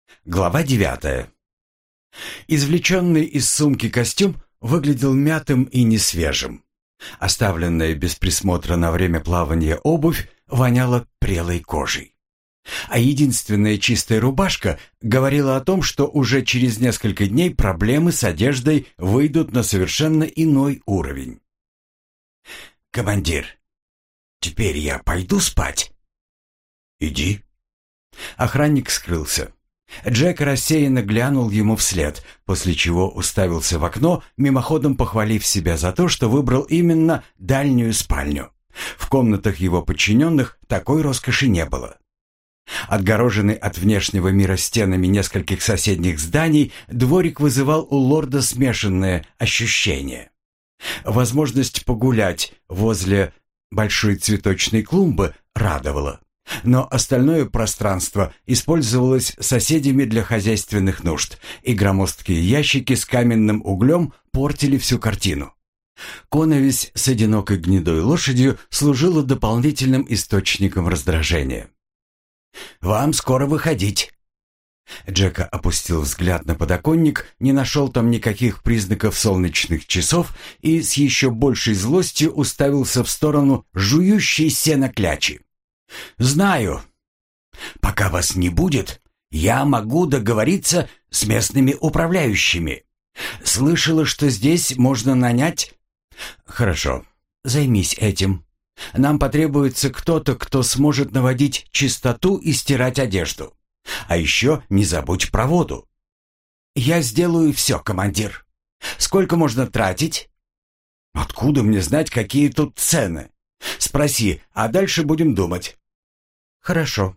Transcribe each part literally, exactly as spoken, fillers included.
Глава девятая. Извлеченный из сумки костюм выглядел мятым и несвежим. Оставленная без присмотра на время плавания обувь воняла прелой кожей. А единственная чистая рубашка говорила о том, что уже через несколько дней проблемы с одеждой выйдут на совершенно иной уровень. «Командир, теперь я пойду спать?» «Иди». Охранник скрылся. Джек рассеянно глянул ему вслед, после чего уставился в окно, мимоходом похвалив себя за то, что выбрал именно дальнюю спальню. В комнатах его подчиненных такой роскоши не было. Отгороженный от внешнего мира стенами нескольких соседних зданий, дворик вызывал у лорда смешанные ощущения. Возможность погулять возле большой цветочной клумбы радовала. Но остальное пространство использовалось соседями для хозяйственных нужд, и громоздкие ящики с каменным углем портили всю картину. Коновесь с одинокой гнедой лошадью служила дополнительным источником раздражения. «Вам скоро выходить». Джека опустил взгляд на подоконник, не нашел там никаких признаков солнечных часов и с еще большей злостью уставился в сторону жующей сено клячи. «Знаю. Пока вас не будет, я могу договориться с местными управляющими. Слышала, что здесь можно нанять...» «Хорошо, займись этим. Нам потребуется кто-то, кто сможет наводить чистоту и стирать одежду. А еще не забудь про воду». «Я сделаю все, командир. Сколько можно тратить?» «Откуда мне знать, какие тут цены? Спроси, а дальше будем думать». «Хорошо».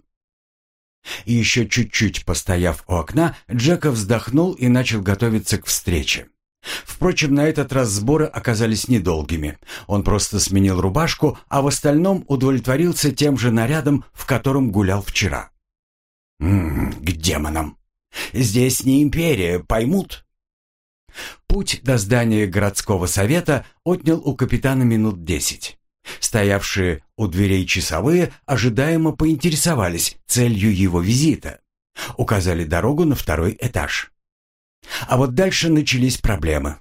И еще чуть-чуть постояв у окна, Джека вздохнул и начал готовиться к встрече. Впрочем, на этот раз сборы оказались недолгими. Он просто сменил рубашку, а в остальном удовлетворился тем же нарядом, в котором гулял вчера. «М-м, к демонам! Здесь не империя, поймут?» Путь до здания городского совета отнял у капитана минут десять. Стоявшие у дверей часовые ожидаемо поинтересовались целью его визита. Указали дорогу на второй этаж. А вот дальше начались проблемы.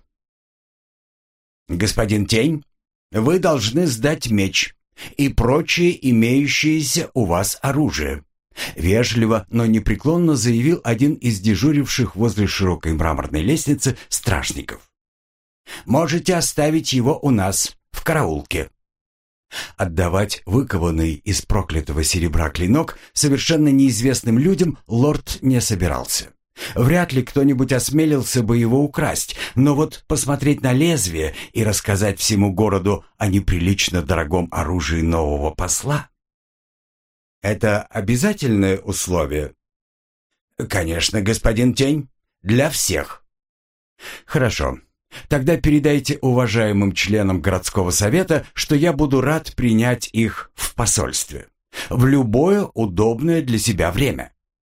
«Господин Тень, вы должны сдать меч и прочее имеющееся у вас оружие», вежливо, но непреклонно заявил один из дежуривших возле широкой мраморной лестницы стражников. «Можете оставить его у нас, в караулке». Отдавать выкованный из проклятого серебра клинок совершенно неизвестным людям лорд не собирался. Вряд ли кто-нибудь осмелился бы его украсть, но вот посмотреть на лезвие и рассказать всему городу о неприлично дорогом оружии нового посла — это обязательное условие? «Конечно, господин Тень, для всех». «Хорошо. Тогда передайте уважаемым членам городского совета, что я буду рад принять их в посольстве. В любое удобное для себя время».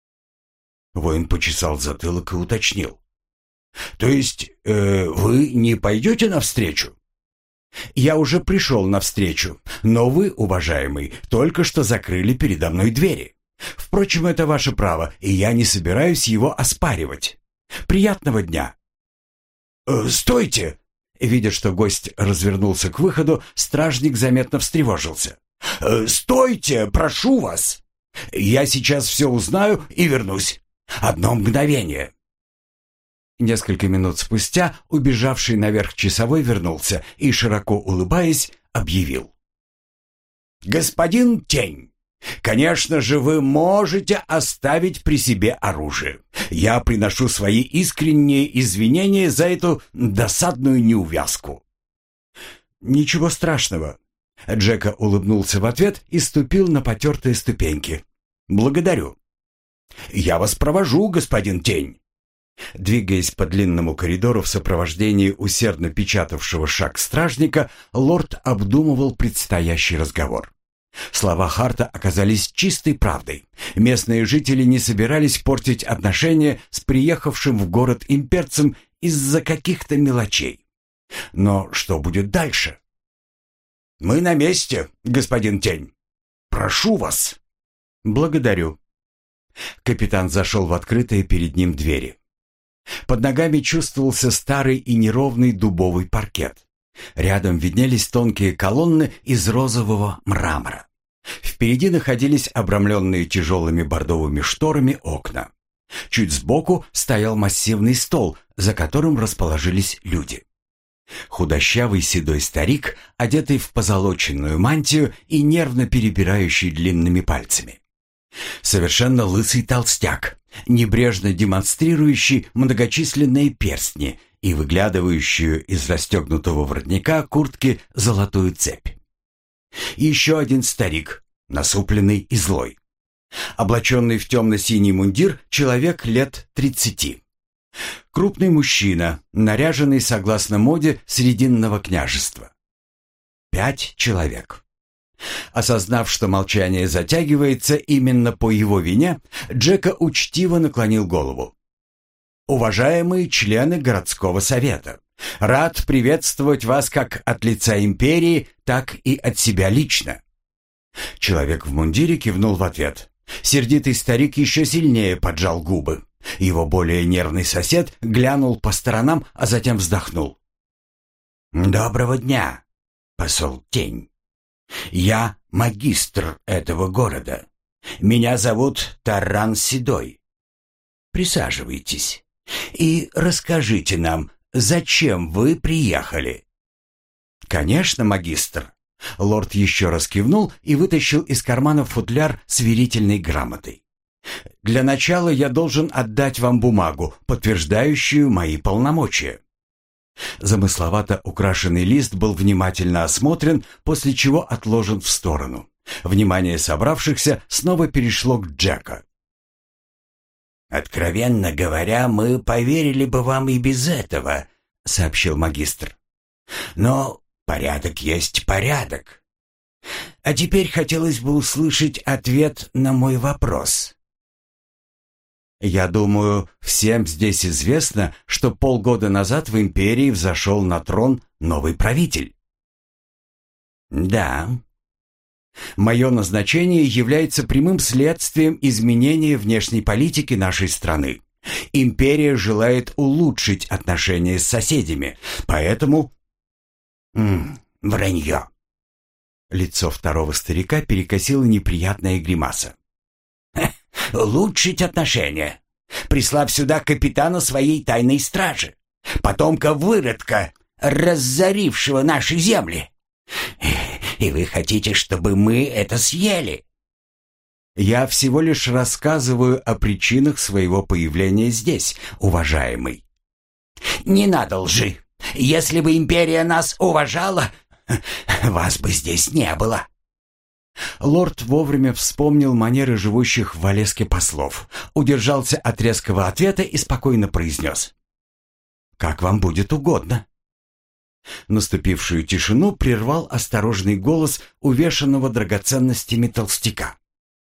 Воин почесал затылок и уточнил. «То есть э, вы не пойдете навстречу?» «Я уже пришел навстречу, но вы, уважаемый, только что закрыли передо мной двери. Впрочем, это ваше право, и я не собираюсь его оспаривать. Приятного дня!» «Э, «Стойте!» Видя, что гость развернулся к выходу, стражник заметно встревожился. «Э, «Стойте, прошу вас! Я сейчас все узнаю и вернусь. Одно мгновение!» Несколько минут спустя убежавший наверх часовой вернулся и, широко улыбаясь, объявил. «Господин Тень, конечно же, вы можете оставить при себе оружие. Я приношу свои искренние извинения за эту досадную неувязку». «Ничего страшного». Джека улыбнулся в ответ и ступил на потертые ступеньки. «Благодарю». «Я вас провожу, господин Тень». Двигаясь по длинному коридору в сопровождении усердно печатавшего шаг стражника, лорд обдумывал предстоящий разговор. Слова Харта оказались чистой правдой. Местные жители не собирались портить отношения с приехавшим в город имперцем из-за каких-то мелочей. Но что будет дальше? «Мы на месте, господин Тень. Прошу вас». «Благодарю». Капитан зашел в открытые перед ним двери. Под ногами чувствовался старый и неровный дубовый паркет. Рядом виднелись тонкие колонны из розового мрамора. Впереди находились обрамленные тяжелыми бордовыми шторами окна. Чуть сбоку стоял массивный стол, за которым расположились люди. Худощавый седой старик, одетый в позолоченную мантию и нервно перебирающий длинными пальцами. Совершенно лысый толстяк, небрежно демонстрирующий многочисленные перстни и выглядывающую из расстегнутого воротника куртки золотую цепь. И еще один старик, насупленный и злой. Облаченный в темно-синий мундир человек лет тридцати. Крупный мужчина, наряженный согласно моде Срединного княжества. Пять человек. Осознав, что молчание затягивается именно по его вине, Джека учтиво наклонил голову. «Уважаемые члены городского совета, рад приветствовать вас как от лица империи, так и от себя лично». Человек в мундире кивнул в ответ. Сердитый старик еще сильнее поджал губы. Его более нервный сосед глянул по сторонам, а затем вздохнул. «Доброго дня, посол Тень. Я магистр этого города. Меня зовут Тарран Седой. Присаживайтесь и расскажите нам, зачем вы приехали?» «Конечно, магистр». Лорд еще раз кивнул и вытащил из кармана футляр с верительной грамотой. «Для начала я должен отдать вам бумагу, подтверждающую мои полномочия». Замысловато украшенный лист был внимательно осмотрен, после чего отложен в сторону. Внимание собравшихся снова перешло к Джеку. «Откровенно говоря, мы поверили бы вам и без этого», — сообщил магистр. «Но порядок есть порядок. А теперь хотелось бы услышать ответ на мой вопрос». «Я думаю, всем здесь известно, что полгода назад в империи взошел на трон новый правитель». «Да». «Мое назначение является прямым следствием изменения внешней политики нашей страны. Империя желает улучшить отношения с соседями, поэтому...» М -м, «Вранье». Лицо второго старика перекосило неприятная гримаса. «Улучшить отношения, прислав сюда капитана своей тайной стражи, потомка выродка, разорившего наши земли. И вы хотите, чтобы мы это съели?» «Я всего лишь рассказываю о причинах своего появления здесь, уважаемый». «Не надо лжи. Если бы империя нас уважала, вас бы здесь не было». Лорд вовремя вспомнил манеры живущих в Валеске послов, удержался от резкого ответа и спокойно произнес: «Как вам будет угодно». Наступившую тишину прервал осторожный голос увешанного драгоценностями толстяка.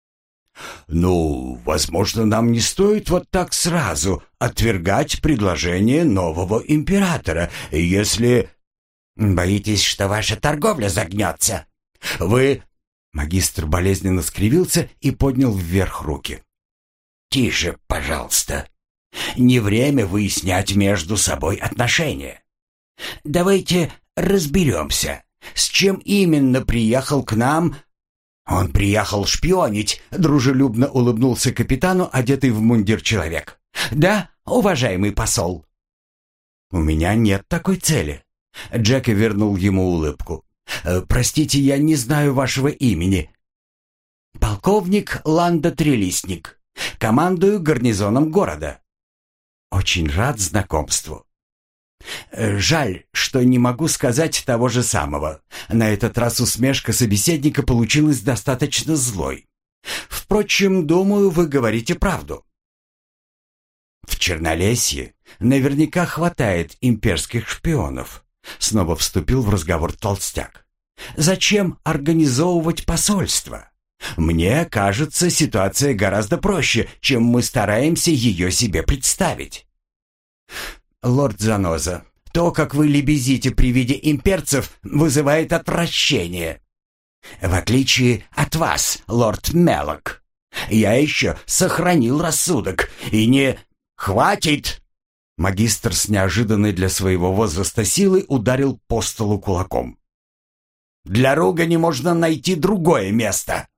«Ну, возможно, нам не стоит вот так сразу отвергать предложение нового императора, если...» «Боитесь, что ваша торговля загнется? Вы...» Магистр болезненно скривился и поднял вверх руки. «Тише, пожалуйста. Не время выяснять между собой отношения. Давайте разберемся, с чем именно приехал к нам...» «Он приехал шпионить», — дружелюбно улыбнулся капитану, одетый в мундир человек. «Да, уважаемый посол?» «У меня нет такой цели». Джек вернул ему улыбку. «Простите, я не знаю вашего имени». «Полковник Ланда Трилистник. Командую гарнизоном города». «Очень рад знакомству». «Жаль, что не могу сказать того же самого». На этот раз усмешка собеседника получилась достаточно злой. «Впрочем, думаю, вы говорите правду». «В Чернолесье наверняка хватает имперских шпионов», — снова вступил в разговор толстяк. «Зачем организовывать посольство? Мне кажется, ситуация гораздо проще, чем мы стараемся ее себе представить». «Лорд Заноза, то, как вы лебезите при виде имперцев, вызывает отвращение. В отличие от вас, лорд Мелок. Я еще сохранил рассудок и не... Хватит!» Магистр с неожиданной для своего возраста силой ударил по столу кулаком. «Для ругани можно найти другое место!»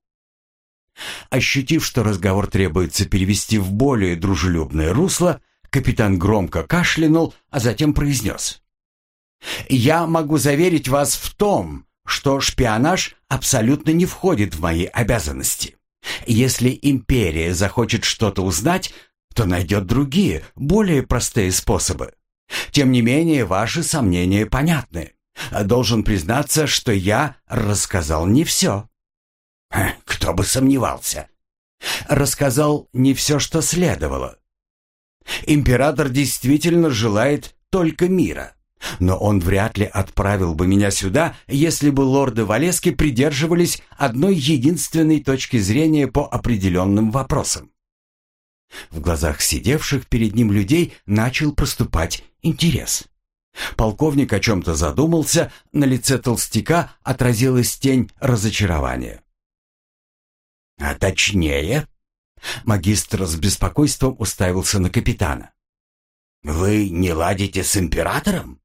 Ощутив, что разговор требуется перевести в более дружелюбное русло, капитан громко кашлянул, а затем произнес: «Я могу заверить вас в том, что шпионаж абсолютно не входит в мои обязанности. Если империя захочет что-то узнать, то найдет другие, более простые способы. Тем не менее, ваши сомнения понятны. Должен признаться, что я рассказал не все». «Кто бы сомневался!» «Рассказал не все, что следовало. Император действительно желает только мира, но он вряд ли отправил бы меня сюда, если бы лорды Валески придерживались одной единственной точки зрения по определенным вопросам». В глазах сидевших перед ним людей начал проступать интерес. Полковник о чем-то задумался, на лице толстяка отразилась тень разочарования. «А точнее?» Магистр с беспокойством уставился на капитана. «Вы не ладите с императором?»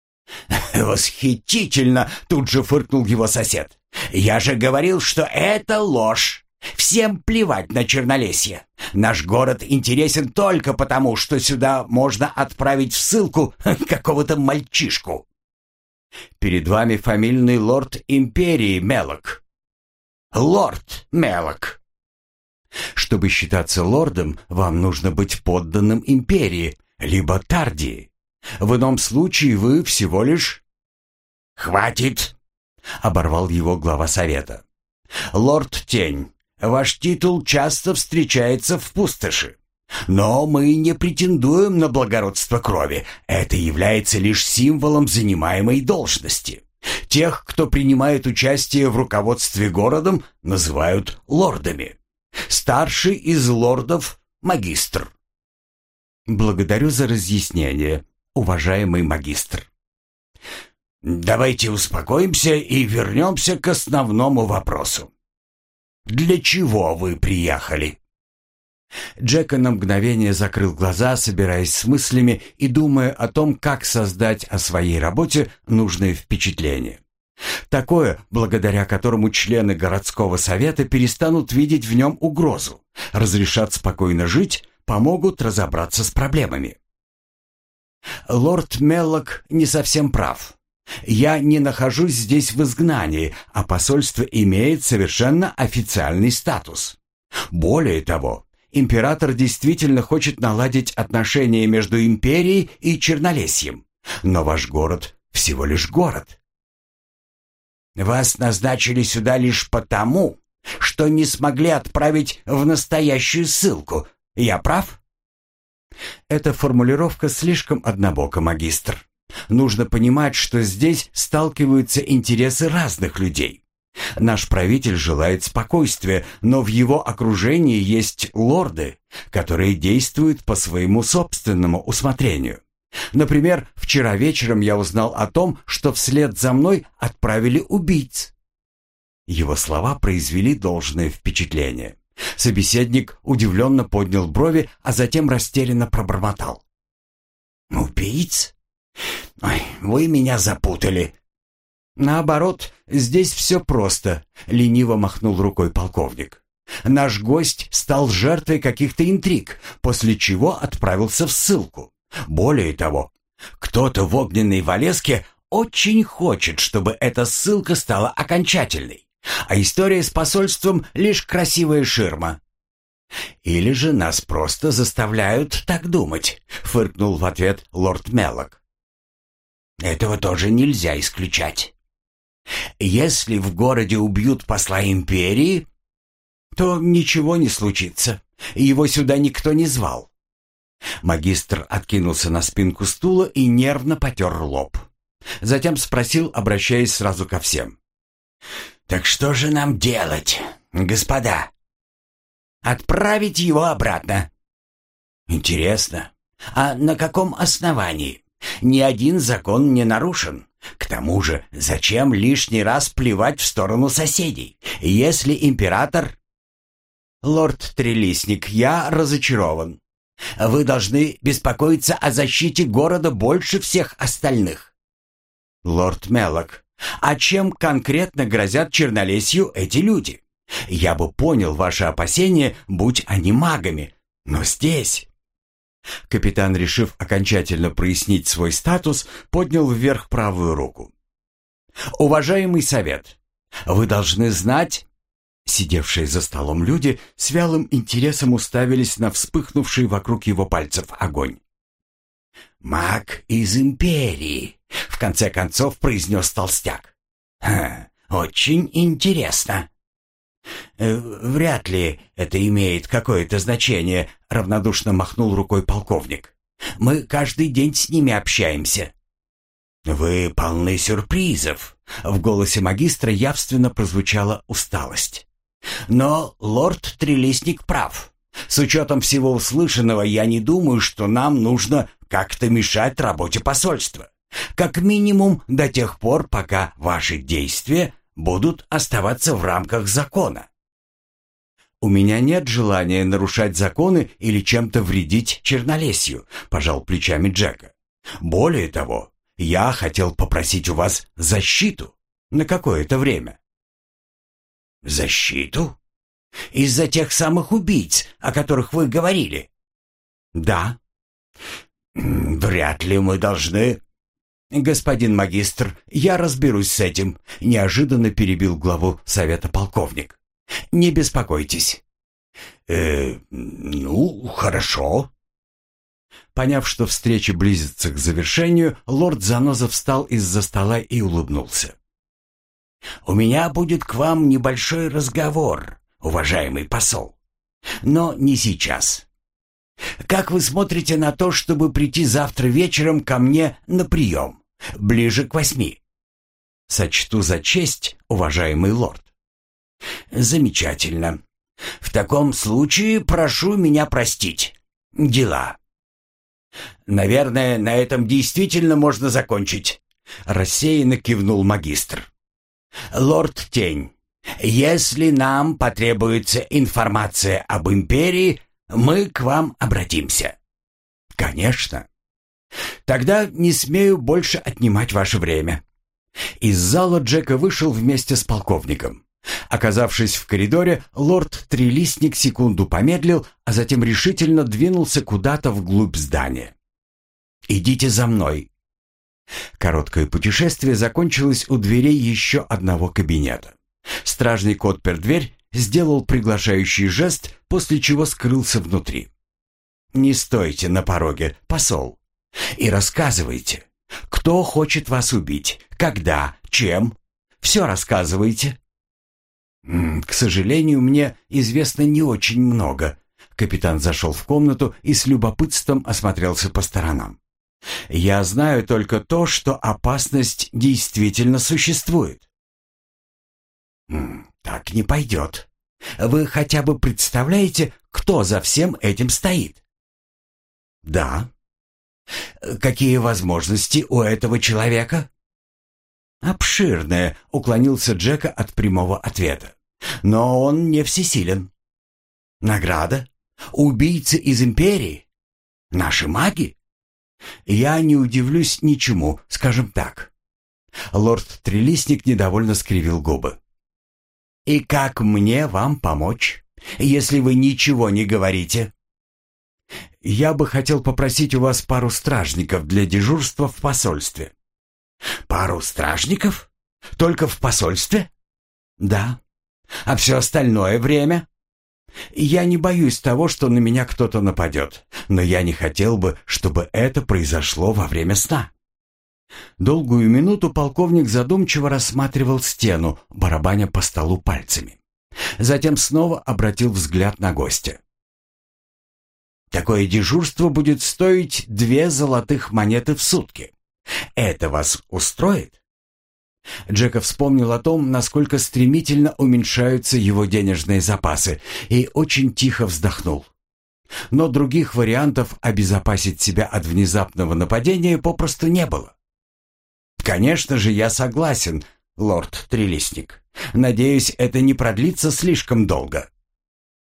«Восхитительно!» — тут же фыркнул его сосед. «Я же говорил, что это ложь! Всем плевать на Чернолесье. Наш город интересен только потому, что сюда можно отправить в ссылку какого-то мальчишку». «Перед вами фамильный лорд империи Мелок». «Лорд Мелок». «Чтобы считаться лордом, вам нужно быть подданным империи, либо Тардии. В ином случае вы всего лишь...» «Хватит!» — оборвал его глава совета. «Лорд Тень, ваш титул часто встречается в пустоши. Но мы не претендуем на благородство крови. Это является лишь символом занимаемой должности. Тех, кто принимает участие в руководстве городом, называют лордами. Старший из лордов — магистр». «Благодарю за разъяснение, уважаемый магистр». «Давайте успокоимся и вернемся к основному вопросу. Для чего вы приехали?» Джека на мгновение закрыл глаза, собираясь с мыслями и думая о том, как создать о своей работе нужное впечатление. Такое, благодаря которому члены городского совета перестанут видеть в нем угрозу, разрешат спокойно жить, помогут разобраться с проблемами. Лорд Меллок не совсем прав. Я не нахожусь здесь в изгнании, а посольство имеет совершенно официальный статус. Более того, император действительно хочет наладить отношения между империей и Чернолесьем, но ваш город всего лишь город. Вас назначили сюда лишь потому, что не смогли отправить в настоящую ссылку. Я прав? Эта формулировка слишком однобока, магистр. Нужно понимать, что здесь сталкиваются интересы разных людей. Наш правитель желает спокойствия, но в его окружении есть лорды, которые действуют по своему собственному усмотрению. Например, вчера вечером я узнал о том, что вслед за мной отправили убийц. Его слова произвели должное впечатление. Собеседник удивленно поднял брови, а затем растерянно пробормотал: «Убийц? Ой, вы меня запутали». «Наоборот, здесь все просто», — лениво махнул рукой полковник. «Наш гость стал жертвой каких-то интриг, после чего отправился в ссылку. Более того, кто-то в огненной Валеске очень хочет, чтобы эта ссылка стала окончательной, а история с посольством — лишь красивая ширма». «Или же нас просто заставляют так думать», — фыркнул в ответ лорд Меллок. «Этого тоже нельзя исключать. Если в городе убьют посла империи, то ничего не случится. Его сюда никто не звал». Магистр откинулся на спинку стула и нервно потер лоб. Затем спросил, обращаясь сразу ко всем: «Так что же нам делать, господа? Отправить его обратно? Интересно, а на каком основании? Ни один закон не нарушен. К тому же, зачем лишний раз плевать в сторону соседей, если император...» лорд Трилистник, я разочарован. Вы должны беспокоиться о защите города больше всех остальных. Лорд Меллок, а чем конкретно грозят Чернолесью эти люди? Я бы понял ваши опасения, будь они магами, но здесь... Капитан, решив окончательно прояснить свой статус, поднял вверх правую руку. «Уважаемый совет, вы должны знать...» Сидевшие за столом люди с вялым интересом уставились на вспыхнувший вокруг его пальцев огонь. «Маг из Империи», — в конце концов произнес толстяк. «Ха, очень интересно». «Э, «Вряд ли это имеет какое-то значение», — равнодушно махнул рукой полковник. «Мы каждый день с ними общаемся». «Вы полны сюрпризов», — в голосе магистра явственно прозвучала усталость. «Но лорд Трилистник прав. С учетом всего услышанного, я не думаю, что нам нужно как-то мешать работе посольства. Как минимум до тех пор, пока ваши действия будут оставаться в рамках закона». «У меня нет желания нарушать законы или чем-то вредить Чернолесью», — пожал плечами Джека. «Более того, я хотел попросить у вас защиту на какое-то время». «Защиту? Из-за тех самых убийц, о которых вы говорили?» «Да». «Вряд ли мы должны...» «Господин магистр, я разберусь с этим», — неожиданно перебил главу совета полковник. «Не беспокойтесь». «Э, ну, хорошо». Поняв, что встреча близится к завершению, лорд Заноза встал из-за стола и улыбнулся. «У меня будет к вам небольшой разговор, уважаемый посол. Но не сейчас. Как вы смотрите на то, чтобы прийти завтра вечером ко мне на прием, ближе к восьми?» «Сочту за честь, уважаемый лорд». «Замечательно. В таком случае прошу меня простить. Дела». «Наверное, на этом действительно можно закончить», — рассеянно кивнул магистр. «Лорд Тень, если нам потребуется информация об Империи, мы к вам обратимся». «Конечно». «Тогда не смею больше отнимать ваше время». Из зала Джека вышел вместе с полковником. Оказавшись в коридоре, лорд Трилистник секунду помедлил, а затем решительно двинулся куда-то вглубь здания. «Идите за мной». Короткое путешествие закончилось у дверей еще одного кабинета. Стражник отпер дверь, сделал приглашающий жест, после чего скрылся внутри. «Не стойте на пороге, посол, и рассказывайте, кто хочет вас убить, когда, чем. Все рассказывайте». «К сожалению, мне известно не очень много». Капитан зашел в комнату и с любопытством осмотрелся по сторонам. «Я знаю только то, что опасность действительно существует». «Так не пойдет. Вы хотя бы представляете, кто за всем этим стоит?» «Да». «Какие возможности у этого человека?» «Обширные», — уклонился Джека от прямого ответа. «Но он не всесилен». «Награда? Убийцы из Империи? Наши маги?» «Я не удивлюсь ничему, скажем так». Лорд Трилистник недовольно скривил губы. «И как мне вам помочь, если вы ничего не говорите?» «Я бы хотел попросить у вас пару стражников для дежурства в посольстве». «Пару стражников? Только в посольстве?» «Да. А все остальное время?» «Я не боюсь того, что на меня кто-то нападет, но я не хотел бы, чтобы это произошло во время сна». Долгую минуту полковник задумчиво рассматривал стену, барабаня по столу пальцами. Затем снова обратил взгляд на гостя. «Такое дежурство будет стоить две золотых монеты в сутки. Это вас устроит?» Джека вспомнил о том, насколько стремительно уменьшаются его денежные запасы, и очень тихо вздохнул. Но других вариантов обезопасить себя от внезапного нападения попросту не было. «Конечно же, я согласен, лорд Трилистник. Надеюсь, это не продлится слишком долго».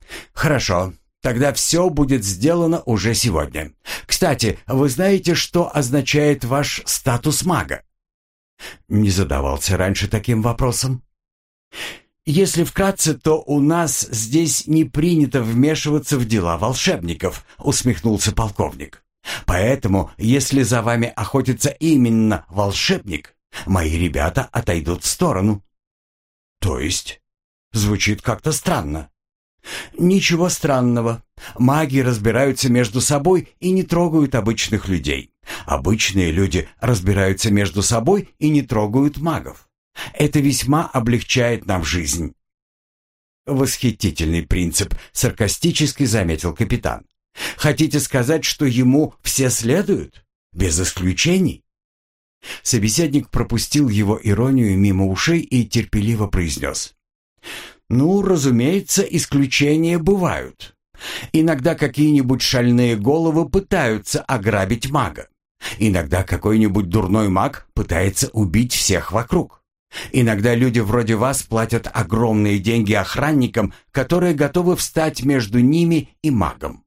Хорошо, тогда все будет сделано уже сегодня. Кстати, вы знаете, что означает ваш статус мага? Не задавался раньше таким вопросом. Если вкратце, то у нас здесь не принято вмешиваться в дела волшебников, усмехнулся полковник. Поэтому, если за вами охотится именно волшебник, мои ребята отойдут в сторону. То есть? Звучит как-то странно. Ничего странного. Маги разбираются между собой и не трогают обычных людей. Обычные люди разбираются между собой и не трогают магов. Это весьма облегчает нам жизнь. Восхитительный принцип, саркастически заметил капитан. Хотите сказать, что ему все следуют? Без исключений? Собеседник пропустил его иронию мимо ушей и терпеливо произнес. Ну, разумеется, исключения бывают. Иногда какие-нибудь шальные головы пытаются ограбить мага. Иногда какой-нибудь дурной маг пытается убить всех вокруг. Иногда люди вроде вас платят огромные деньги охранникам, которые готовы встать между ними и магом.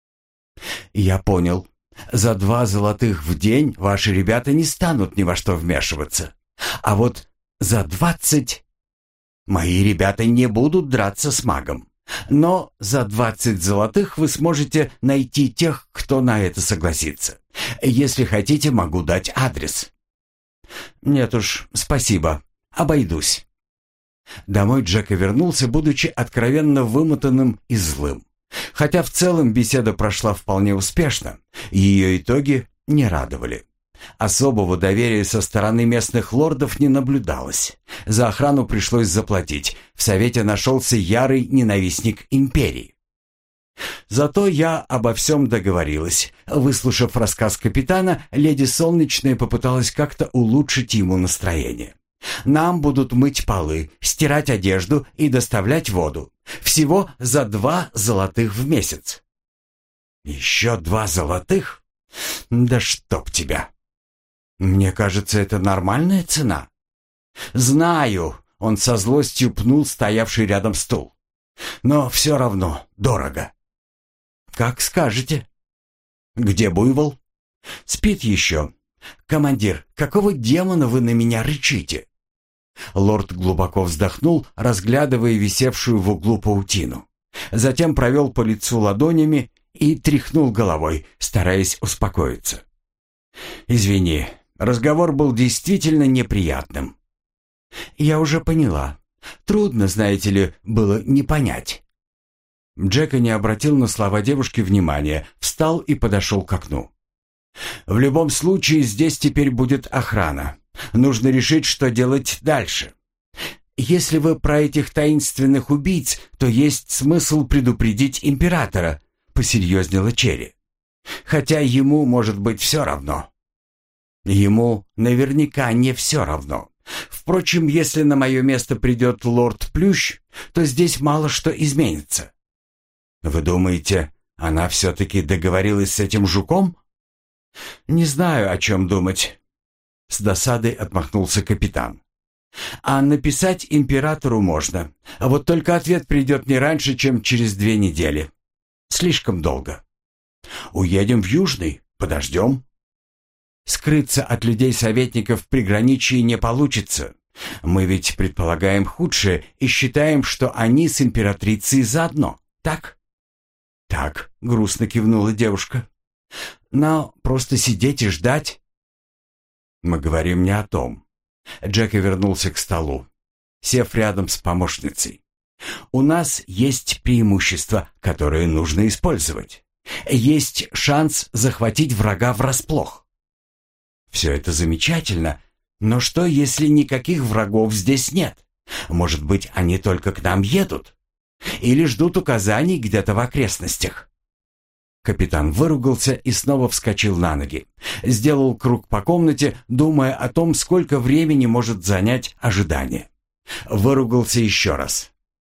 Я понял. За два золотых в день ваши ребята не станут ни во что вмешиваться. А вот за двадцать... Мои ребята не будут драться с магом. Но за двадцать золотых вы сможете найти тех, кто на это согласится. Если хотите, могу дать адрес. Нет уж, спасибо. Обойдусь. Домой Джека вернулся, будучи откровенно вымотанным и злым. Хотя в целом беседа прошла вполне успешно, ее итоги не радовали. Особого доверия со стороны местных лордов не наблюдалось. За охрану пришлось заплатить. В совете нашелся ярый ненавистник империи. Зато я обо всем договорилась. Выслушав рассказ капитана, леди Солнечная попыталась как-то улучшить ему настроение. Нам будут мыть полы, стирать одежду и доставлять воду. Всего за два золотых в месяц. Еще два золотых? Да чтоб тебя! Мне кажется, это нормальная цена. Знаю, он со злостью пнул стоявший рядом стул. Но все равно дорого. Как скажете. Где буйвол? Спит еще. Командир, какого демона вы на меня рычите? Лорд глубоко вздохнул, разглядывая висевшую в углу паутину. Затем провел по лицу ладонями и тряхнул головой, стараясь успокоиться. «Извини, разговор был действительно неприятным». «Я уже поняла. Трудно, знаете ли, было не понять». Джека не обратил на слова девушки внимания, встал и подошел к окну. «В любом случае, здесь теперь будет охрана. Нужно решить, что делать дальше. Если вы про этих таинственных убийц, то есть смысл предупредить императора», — посерьезнела Черри. «Хотя ему, может быть, все равно». «Ему наверняка не все равно. Впрочем, если на мое место придет лорд Плющ, то здесь мало что изменится». «Вы думаете, она все-таки договорилась с этим жуком?» «Не знаю, о чем думать». С досадой отмахнулся капитан. «А написать императору можно. А вот только ответ придет не раньше, чем через две недели. Слишком долго. Уедем в Южный, подождем». «Скрыться от людей-советников в приграничье не получится. Мы ведь предполагаем худшее и считаем, что они с императрицей заодно, так?» «Так», — грустно кивнула девушка. «Но просто сидеть и ждать...» «Мы говорим не о том». Джека вернулся к столу, сев рядом с помощницей. «У нас есть преимущество, которое нужно использовать. Есть шанс захватить врага врасплох». «Все это замечательно, но что, если никаких врагов здесь нет? Может быть, они только к нам едут? Или ждут указаний где-то в окрестностях?» Капитан выругался и снова вскочил на ноги. Сделал круг по комнате, думая о том, сколько времени может занять ожидание. Выругался еще раз.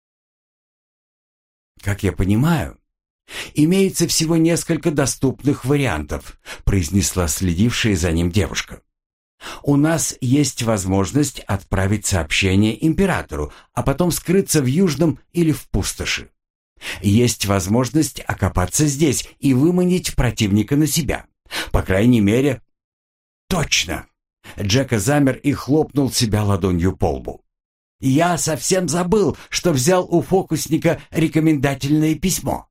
«Как я понимаю, имеется всего несколько доступных вариантов», произнесла следившая за ним девушка. «У нас есть возможность отправить сообщение императору, а потом скрыться в Южном или в Пустоши. Есть возможность окопаться здесь и выманить противника на себя. По крайней мере... Точно! Джека замер и хлопнул себя ладонью по лбу. Я совсем забыл, что взял у фокусника рекомендательное письмо.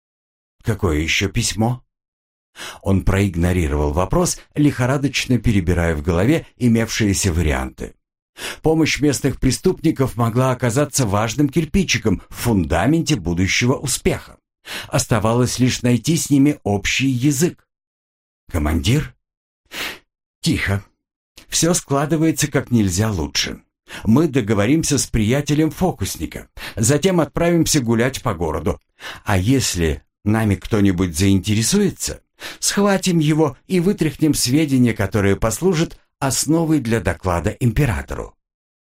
Какое еще письмо? Он проигнорировал вопрос, лихорадочно перебирая в голове имевшиеся варианты. Помощь местных преступников могла оказаться важным кирпичиком в фундаменте будущего успеха. Оставалось лишь найти с ними общий язык. Командир? Тихо. Все складывается как нельзя лучше. Мы договоримся с приятелем фокусника, затем отправимся гулять по городу. А если нами кто-нибудь заинтересуется, схватим его и вытряхнем сведения, которые послужат основой для доклада императору.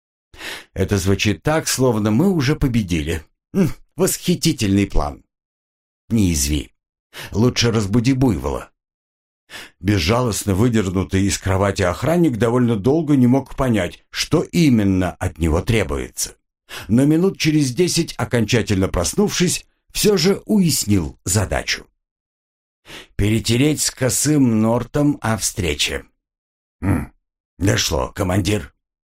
Это звучит так, словно мы уже победили. Хм, восхитительный план. Не изви. Лучше разбуди буйвола. Безжалостно выдернутый из кровати охранник довольно долго не мог понять, что именно от него требуется. Но минут через десять, окончательно проснувшись, все же уяснил задачу. Перетереть с косым Нортом о встрече. Хм, дошло, командир.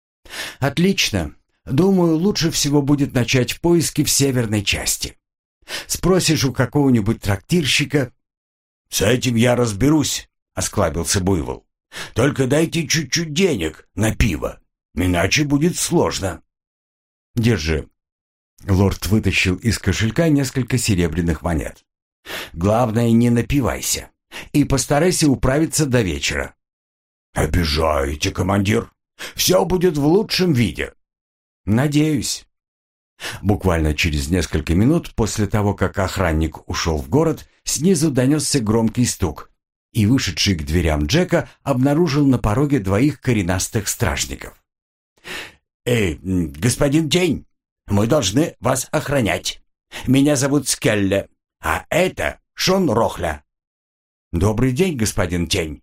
Отлично. Думаю, лучше всего будет начать поиски в северной части. Спросишь у какого-нибудь трактирщика. «С этим я разберусь», — осклабился буйвол. «Только дайте чуть-чуть денег на пиво, иначе будет сложно». «Держи». Лорд вытащил из кошелька несколько серебряных монет. «Главное, не напивайся. И постарайся управиться до вечера». «Обижаете, командир. Все будет в лучшем виде». «Надеюсь». Буквально через несколько минут после того, как охранник ушел в город, снизу донесся громкий стук, и вышедший к дверям Джека обнаружил на пороге двоих коренастых стражников. «Эй, господин Тень, мы должны вас охранять. Меня зовут Скелле, а это Шон Рохля». «Добрый день, господин Тень».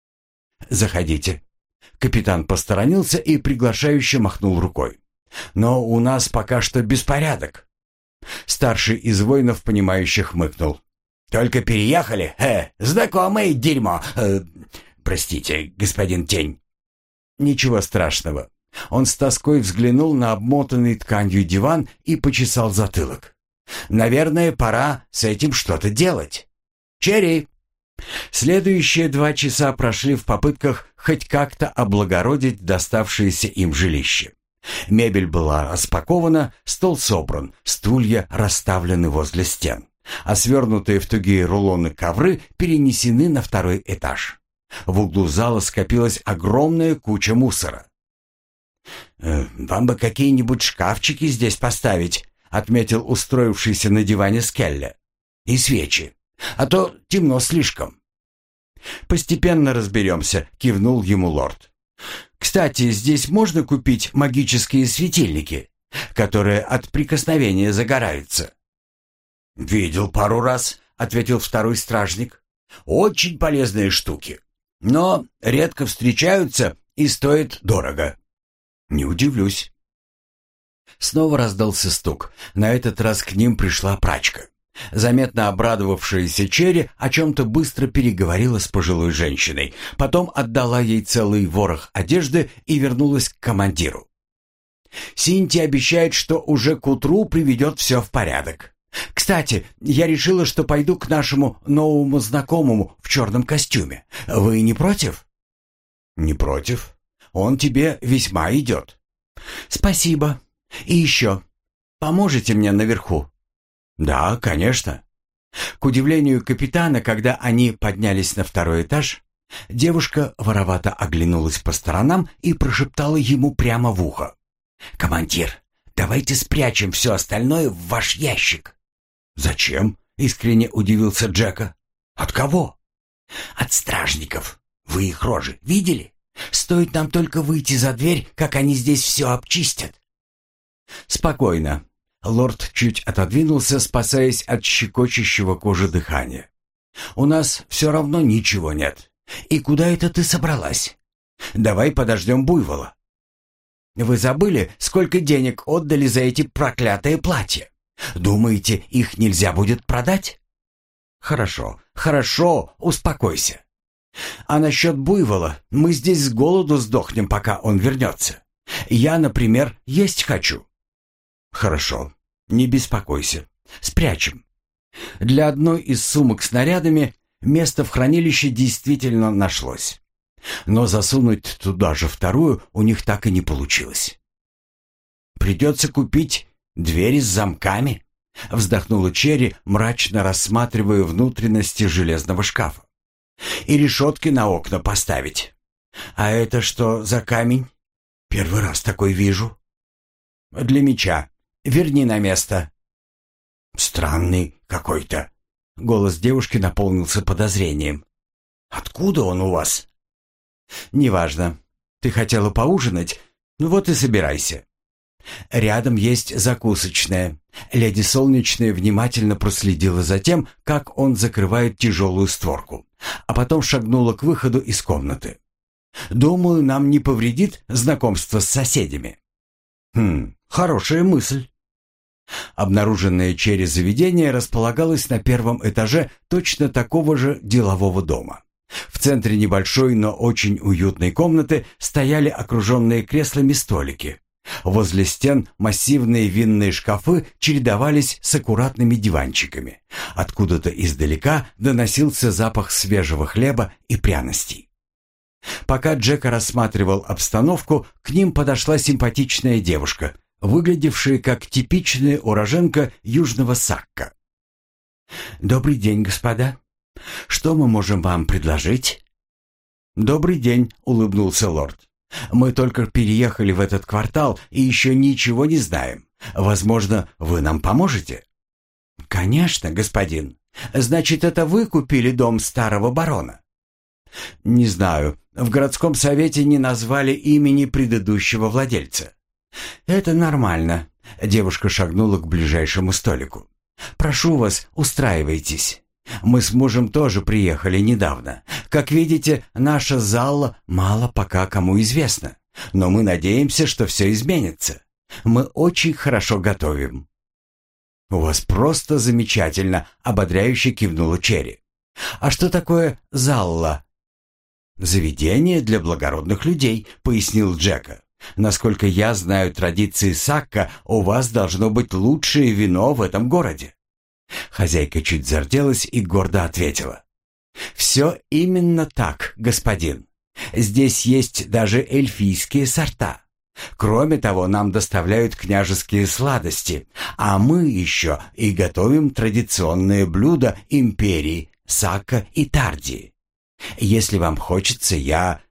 «Заходите». Капитан посторонился и приглашающе махнул рукой. «Но у нас пока что беспорядок». Старший из воинов, понимающих, хмыкнул. «Только переехали? Э, знакомое дерьмо. Э, простите, господин Тень». «Ничего страшного». Он с тоской взглянул на обмотанный тканью диван и почесал затылок. «Наверное, пора с этим что-то делать. Черри!» Следующие два часа прошли в попытках хоть как-то облагородить доставшееся им жилище. Мебель была распакована, стол собран, стулья расставлены возле стен, а свернутые в тугие рулоны ковры перенесены на второй этаж. В углу зала скопилась огромная куча мусора. «Э, «Вам бы какие-нибудь шкафчики здесь поставить», — отметил устроившийся на диване Скелле. «И свечи, а то темно слишком». «Постепенно разберемся», — кивнул ему лорд. «Кстати, здесь можно купить магические светильники, которые от прикосновения загораются?» «Видел пару раз», — ответил второй стражник. «Очень полезные штуки, но редко встречаются и стоят дорого». «Не удивлюсь». Снова раздался стук. На этот раз к ним пришла прачка. Заметно обрадовавшаяся Черри о чем-то быстро переговорила с пожилой женщиной, потом отдала ей целый ворох одежды и вернулась к командиру. «Синти обещает, что уже к утру приведет все в порядок. Кстати, я решила, что пойду к нашему новому знакомому в черном костюме. Вы не против?» «Не против. Он тебе весьма идет». «Спасибо. И еще. Поможете мне наверху?» «Да, конечно». К удивлению капитана, когда они поднялись на второй этаж, девушка воровато оглянулась по сторонам и прошептала ему прямо в ухо. «Командир, давайте спрячем все остальное в ваш ящик». «Зачем?» — искренне удивился Джека. «От кого?» «От стражников. Вы их рожи видели? Стоит нам только выйти за дверь, как они здесь все обчистят». «Спокойно». Лорд чуть отодвинулся, спасаясь от щекочущего кожи дыхания. «У нас все равно ничего нет. И куда это ты собралась? Давай подождем буйвола». «Вы забыли, сколько денег отдали за эти проклятые платья? Думаете, их нельзя будет продать? Хорошо, хорошо, успокойся. А насчет буйвола, мы здесь с голоду сдохнем, пока он вернется. Я, например, есть хочу. Хорошо, не беспокойся, спрячем. Для одной из сумок с снарядами место в хранилище действительно нашлось. Но засунуть туда же вторую у них так и не получилось. «Придется купить двери с замками», — вздохнула Черри, мрачно рассматривая внутренности железного шкафа. «И решетки на окна поставить. А это что за камень? Первый раз такой вижу». «Для меча. Верни на место». «Странный какой-то». Голос девушки наполнился подозрением. «Откуда он у вас?» «Неважно. Ты хотела поужинать? Ну вот и собирайся. Рядом есть закусочная». Леди Солнечная внимательно проследила за тем, как он закрывает тяжелую створку, а потом шагнула к выходу из комнаты. «Думаю, нам не повредит знакомство с соседями». «Хм, хорошая мысль». Обнаруженное через заведение располагалось на первом этаже точно такого же делового дома. В центре небольшой, но очень уютной комнаты стояли окруженные креслами столики. Возле стен массивные винные шкафы чередовались с аккуратными диванчиками. Откуда-то издалека доносился запах свежего хлеба и пряностей. Пока Джека рассматривал обстановку, к ним подошла симпатичная девушка, выглядевшая как типичная уроженка Южного Сакка. «Добрый день, господа. Что мы можем вам предложить?» «Добрый день», — улыбнулся лорд. «Мы только переехали в этот квартал и еще ничего не знаем. Возможно, вы нам поможете?» «Конечно, господин. Значит, это вы купили дом старого барона?» «Не знаю. В городском совете не назвали имени предыдущего владельца». «Это нормально», — девушка шагнула к ближайшему столику. «Прошу вас, устраивайтесь. Мы с мужем тоже приехали недавно. Как видите, наша зала мало пока кому известна, но мы надеемся, что все изменится. Мы очень хорошо готовим». «У вас просто замечательно», — ободряюще кивнула Черри. «А что такое залла?» «Заведение для благородных людей», — пояснил Джека. «Насколько я знаю традиции Сакка, у вас должно быть лучшее вино в этом городе». Хозяйка чуть зарделась и гордо ответила. «Все именно так, господин. Здесь есть даже эльфийские сорта. Кроме того, нам доставляют княжеские сладости, а мы еще и готовим традиционные блюда империи Сакка и Тардии. Если вам хочется, я...»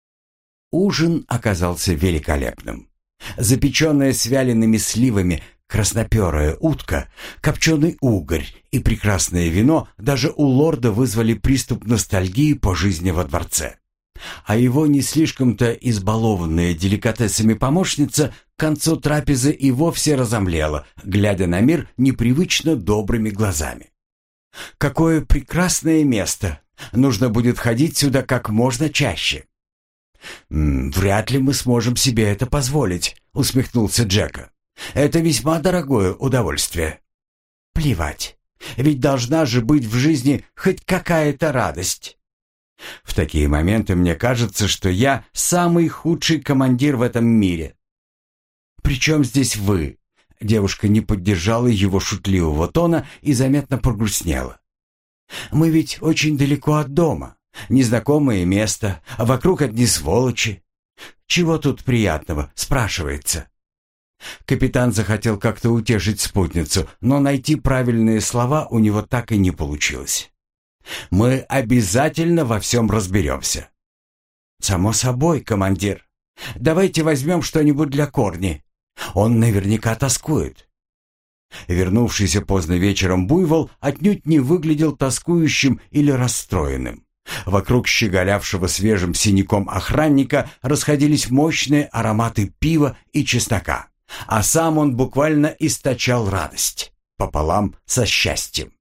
Ужин оказался великолепным. Запеченная с вялеными сливами красноперая утка, копченый угорь и прекрасное вино даже у лорда вызвали приступ ностальгии по жизни во дворце. А его не слишком-то избалованная деликатесами помощница к концу трапезы и вовсе разомлела, глядя на мир непривычно добрыми глазами. «Какое прекрасное место! Нужно будет ходить сюда как можно чаще». «М -м, «Вряд ли мы сможем себе это позволить», — усмехнулся Джека. «Это весьма дорогое удовольствие». «Плевать, ведь должна же быть в жизни хоть какая-то радость». «В такие моменты мне кажется, что я самый худший командир в этом мире». «При чем здесь вы?» Девушка не поддержала его шутливого тона и заметно погрустнела. «Мы ведь очень далеко от дома. Незнакомое место, а вокруг одни сволочи. Чего тут приятного, спрашивается?» Капитан захотел как-то утешить спутницу, но найти правильные слова у него так и не получилось. «Мы обязательно во всем разберемся». «Само собой, командир. Давайте возьмем что-нибудь для Корни. Он наверняка тоскует». Вернувшийся поздно вечером буйвол отнюдь не выглядел тоскующим или расстроенным. Вокруг щеголявшего свежим синяком охранника расходились мощные ароматы пива и чеснока, а сам он буквально источал радость, пополам со счастьем.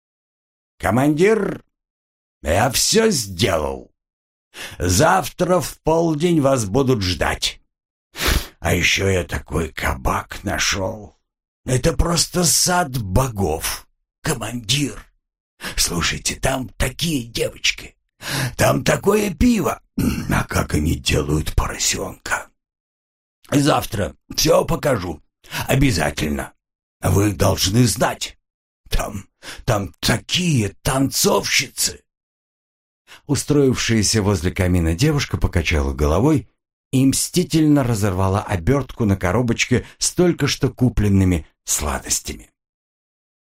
«Командир, я все сделал. Завтра в полдень вас будут ждать. А еще я такой кабак нашел. Это просто сад богов, командир. Слушайте, там такие девочки, там такое пиво, а как они делают поросенка. Завтра все покажу, обязательно. Вы должны знать, там, там такие танцовщицы. Устроившаяся возле камина девушка покачала головой и мстительно разорвала обертку на коробочке с только что купленными сладостями.